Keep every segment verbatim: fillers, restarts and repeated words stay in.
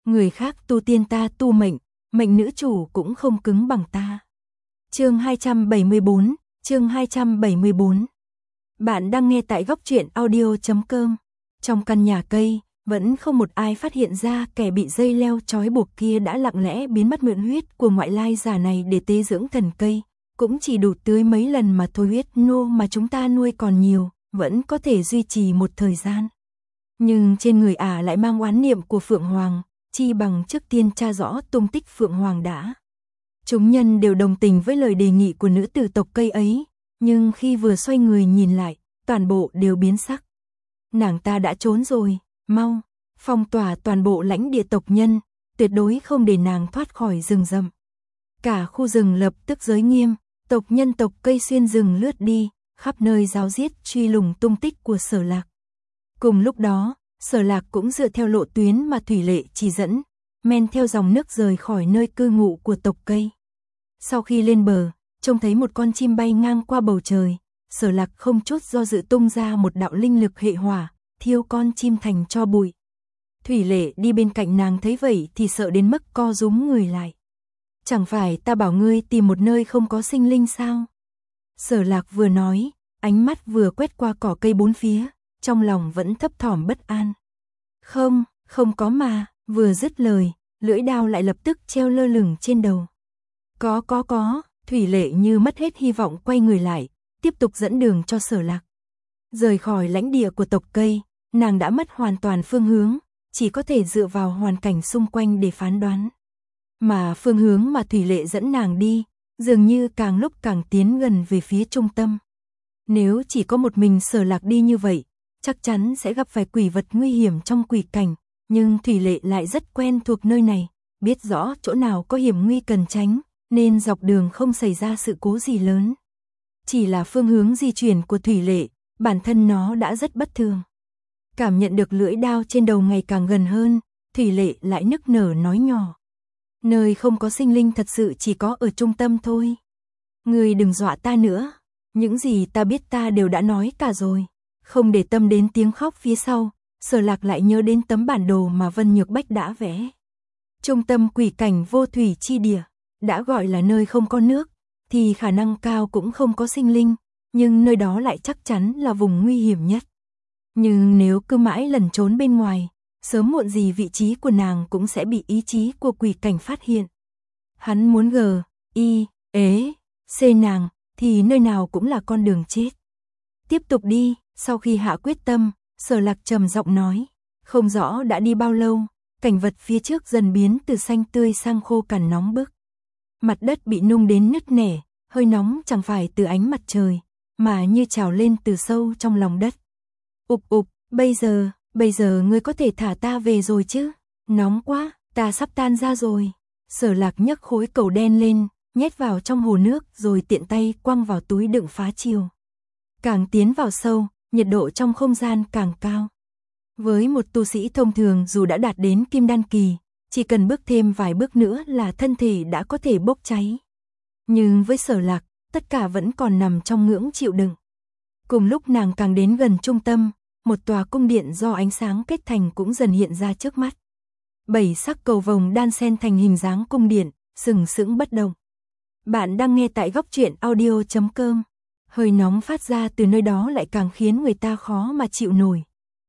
Người khác tu tiên ta tu mệnh, mệnh nữ chủ cũng không cứng bằng ta. Chương hai trăm bảy mươi tư, chương hai trăm bảy mươi tư. Bạn đang nghe tại góc truyện audio chấm com. Trong căn nhà cây, vẫn không một ai phát hiện ra kẻ bị dây leo trói buộc kia đã lặng lẽ biến mất, mượn huyết của ngoại lai giả này để tế dưỡng thần cây. Cũng chỉ đủ tưới mấy lần mà thôi, huyết nô mà chúng ta nuôi còn nhiều, vẫn có thể duy trì một thời gian. Nhưng trên người ả lại mang oán niệm của Phượng Hoàng, chi bằng trước tiên tra rõ tung tích Phượng Hoàng đã. Chúng nhân đều đồng tình với lời đề nghị của nữ tử tộc cây ấy, nhưng khi vừa xoay người nhìn lại, toàn bộ đều biến sắc. Nàng ta đã trốn rồi, mau, phong tỏa toàn bộ lãnh địa tộc nhân, tuyệt đối không để nàng thoát khỏi rừng rậm. Cả khu rừng lập tức giới nghiêm, tộc nhân tộc cây xuyên rừng lướt đi, khắp nơi ráo riết truy lùng tung tích của Sở Lạc. Cùng lúc đó, Sở Lạc cũng dựa theo lộ tuyến mà Thủy Lệ chỉ dẫn, men theo dòng nước rời khỏi nơi cư ngụ của tộc cây. Sau khi lên bờ, trông thấy một con chim bay ngang qua bầu trời, Sở Lạc không chút do dự tung ra một đạo linh lực hệ hỏa, thiêu con chim thành tro bụi. Thủy Lệ đi bên cạnh nàng thấy vậy thì sợ đến mức co rúm người lại. Chẳng phải ta bảo ngươi tìm một nơi không có sinh linh sao? Sở Lạc vừa nói, ánh mắt vừa quét qua cỏ cây bốn phía, trong lòng vẫn thấp thỏm bất an. Không, không có mà, vừa dứt lời, lưỡi đao lại lập tức treo lơ lửng trên đầu. Có có có, Thủy Lệ như mất hết hy vọng quay người lại, tiếp tục dẫn đường cho Sở Lạc. Rời khỏi lãnh địa của tộc cây, nàng đã mất hoàn toàn phương hướng, chỉ có thể dựa vào hoàn cảnh xung quanh để phán đoán. Mà phương hướng mà Thủy Lệ dẫn nàng đi, dường như càng lúc càng tiến gần về phía trung tâm. Nếu chỉ có một mình Sở Lạc đi như vậy, chắc chắn sẽ gặp phải quỷ vật nguy hiểm trong quỷ cảnh, nhưng Thủy Lệ lại rất quen thuộc nơi này, biết rõ chỗ nào có hiểm nguy cần tránh, nên dọc đường không xảy ra sự cố gì lớn. Chỉ là phương hướng di chuyển của Thủy Lệ, bản thân nó đã rất bất thường. Cảm nhận được lưỡi đao trên đầu ngày càng gần hơn, Thủy Lệ lại nức nở nói nhỏ. Nơi không có sinh linh thật sự chỉ có ở trung tâm thôi. Ngươi đừng dọa ta nữa, những gì ta biết ta đều đã nói cả rồi. Không để tâm đến tiếng khóc phía sau, Sở Lạc lại nhớ đến tấm bản đồ mà Vân Nhược Bách đã vẽ. Trung tâm quỷ cảnh vô thủy chi địa, đã gọi là nơi không có nước, thì khả năng cao cũng không có sinh linh, nhưng nơi đó lại chắc chắn là vùng nguy hiểm nhất. Nhưng nếu cứ mãi lẩn trốn bên ngoài, sớm muộn gì vị trí của nàng cũng sẽ bị ý chí của quỷ cảnh phát hiện. Hắn muốn gờ, y, ế, xê nàng, thì nơi nào cũng là con đường chết. Tiếp tục đi, sau khi hạ quyết tâm, Sở Lạc trầm giọng nói, không rõ đã đi bao lâu, cảnh vật phía trước dần biến từ xanh tươi sang khô cằn nóng bức. Mặt đất bị nung đến nứt nẻ, hơi nóng chẳng phải từ ánh mặt trời, mà như trào lên từ sâu trong lòng đất. Ục ục, bây giờ, bây giờ ngươi có thể thả ta về rồi chứ? Nóng quá, ta sắp tan ra rồi. Sở Lạc nhấc khối cầu đen lên, nhét vào trong hồ nước rồi tiện tay quăng vào túi đựng phá chiều. Càng tiến vào sâu, nhiệt độ trong không gian càng cao. Với một tu sĩ thông thường dù đã đạt đến kim đan kỳ, chỉ cần bước thêm vài bước nữa là thân thể đã có thể bốc cháy. Nhưng với Sở Lạc, tất cả vẫn còn nằm trong ngưỡng chịu đựng. Cùng lúc nàng càng đến gần trung tâm, một tòa cung điện do ánh sáng kết thành cũng dần hiện ra trước mắt. Bảy sắc cầu vồng đan xen thành hình dáng cung điện, sừng sững bất động. Bạn đang nghe tại góc truyện audio chấm com. Hơi nóng phát ra từ nơi đó lại càng khiến người ta khó mà chịu nổi.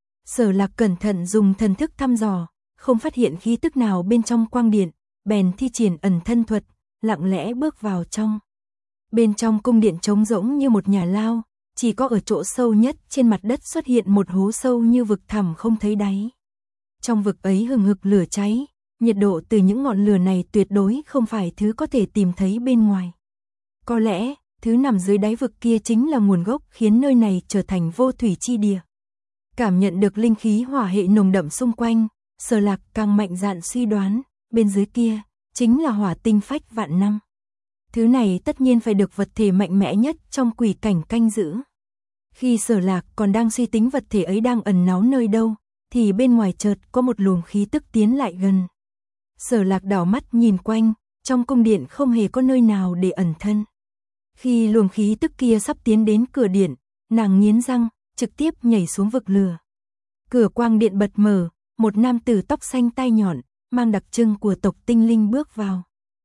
Sở Lạc cẩn thận dùng thần thức thăm dò, không phát hiện khí tức nào bên trong quang điện, bèn thi triển ẩn thân thuật, lặng lẽ bước vào trong. Bên trong cung điện trống rỗng như một nhà lao, chỉ có ở chỗ sâu nhất trên mặt đất xuất hiện một hố sâu như vực thẳm không thấy đáy. Trong vực ấy hừng hực lửa cháy, nhiệt độ từ những ngọn lửa này tuyệt đối không phải thứ có thể tìm thấy bên ngoài. Có lẽ, thứ nằm dưới đáy vực kia chính là nguồn gốc khiến nơi này trở thành vô thủy chi địa. Cảm nhận được linh khí hỏa hệ nồng đậm xung quanh, Sở Lạc càng mạnh dạn suy đoán, bên dưới kia chính là hỏa tinh phách vạn năm. Thứ này tất nhiên phải được vật thể mạnh mẽ nhất trong quỷ cảnh canh giữ. Khi Sở Lạc còn đang suy tính vật thể ấy đang ẩn náu nơi đâu, thì bên ngoài chợt có một luồng khí tức tiến lại gần. Sở Lạc đảo mắt nhìn quanh, trong cung điện không hề có nơi nào để ẩn thân. Khi luồng khí tức kia sắp tiến đến cửa điện, nàng nghiến răng, trực tiếp nhảy xuống vực lửa. Cửa quang điện bật mở, một nam tử tóc xanh tai nhọn, mang đặc trưng của tộc tinh linh bước vào.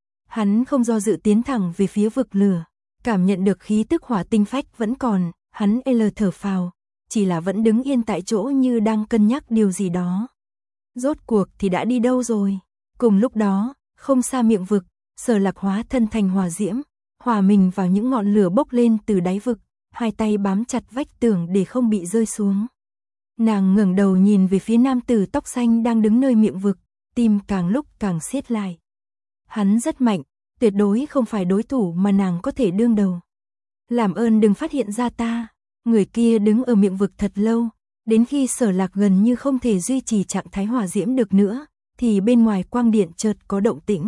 Hắn không do dự tiến thẳng về phía vực lửa, cảm nhận được khí tức hỏa tinh phách vẫn còn, hắn lờ thở phào, chỉ là vẫn đứng yên tại chỗ như đang cân nhắc điều gì đó. Rốt cuộc thì đã đi đâu rồi? Cùng lúc đó, không xa miệng vực, Sở Lạc hóa thân thành hỏa diễm, hòa mình vào những ngọn lửa bốc lên từ đáy vực, hai tay bám chặt vách tường để không bị rơi xuống. Nàng ngẩng đầu nhìn về phía nam tử tóc xanh đang đứng nơi miệng vực, tim càng lúc càng siết lại. Hắn rất mạnh, tuyệt đối không phải đối thủ mà nàng có thể đương đầu. Làm ơn đừng phát hiện ra ta. Người kia đứng ở miệng vực thật lâu, đến khi Sở Lạc gần như không thể duy trì trạng thái hỏa diễm được nữa, thì bên ngoài quang điện chợt có động tĩnh.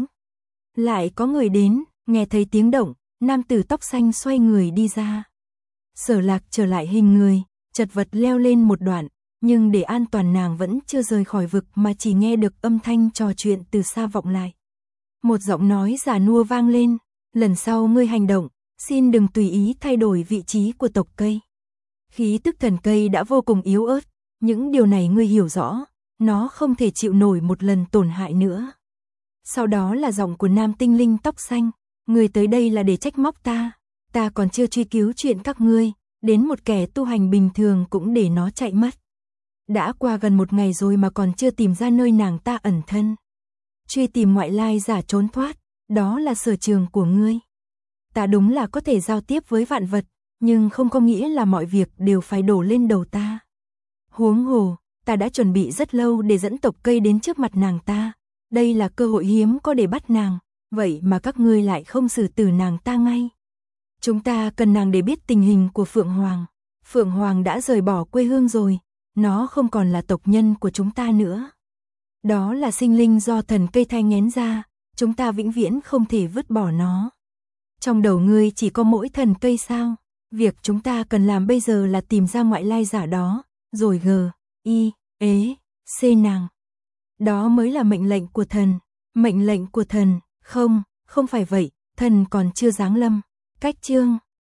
Lại có người đến, nghe thấy tiếng động, nam tử tóc xanh xoay người đi ra. Sở Lạc trở lại hình người, chật vật leo lên một đoạn, nhưng để an toàn nàng vẫn chưa rời khỏi vực mà chỉ nghe được âm thanh trò chuyện từ xa vọng lại. Một giọng nói già nua vang lên, lần sau ngươi hành động, xin đừng tùy ý thay đổi vị trí của tộc cây. Khí tức thần cây đã vô cùng yếu ớt, những điều này ngươi hiểu rõ, nó không thể chịu nổi một lần tổn hại nữa. Sau đó là giọng của nam tinh linh tóc xanh, ngươi tới đây là để trách móc ta, ta còn chưa truy cứu chuyện các ngươi, đến một kẻ tu hành bình thường cũng để nó chạy mất. Đã qua gần một ngày rồi mà còn chưa tìm ra nơi nàng ta ẩn thân. Truy tìm ngoại lai giả trốn thoát, đó là sở trường của ngươi. Ta đúng là có thể giao tiếp với vạn vật, nhưng không có nghĩa là mọi việc đều phải đổ lên đầu ta. Huống hồ, ta đã chuẩn bị rất lâu để dẫn tộc cây đến trước mặt nàng ta. Đây là cơ hội hiếm có để bắt nàng, vậy mà các ngươi lại không xử tử nàng ta ngay. Chúng ta cần nàng để biết tình hình của Phượng Hoàng. Phượng Hoàng đã rời bỏ quê hương rồi, nó không còn là tộc nhân của chúng ta nữa. Đó là sinh linh do thần cây thai nghén ra, chúng ta vĩnh viễn không thể vứt bỏ nó. Trong đầu ngươi chỉ có mỗi thần cây sao? Việc chúng ta cần làm bây giờ là tìm ra ngoại lai giả đó, rồi g, i, ế, c nàng. Đó mới là mệnh lệnh của thần. Mệnh lệnh của thần, không, không phải vậy, thần còn chưa giáng lâm. Cách chương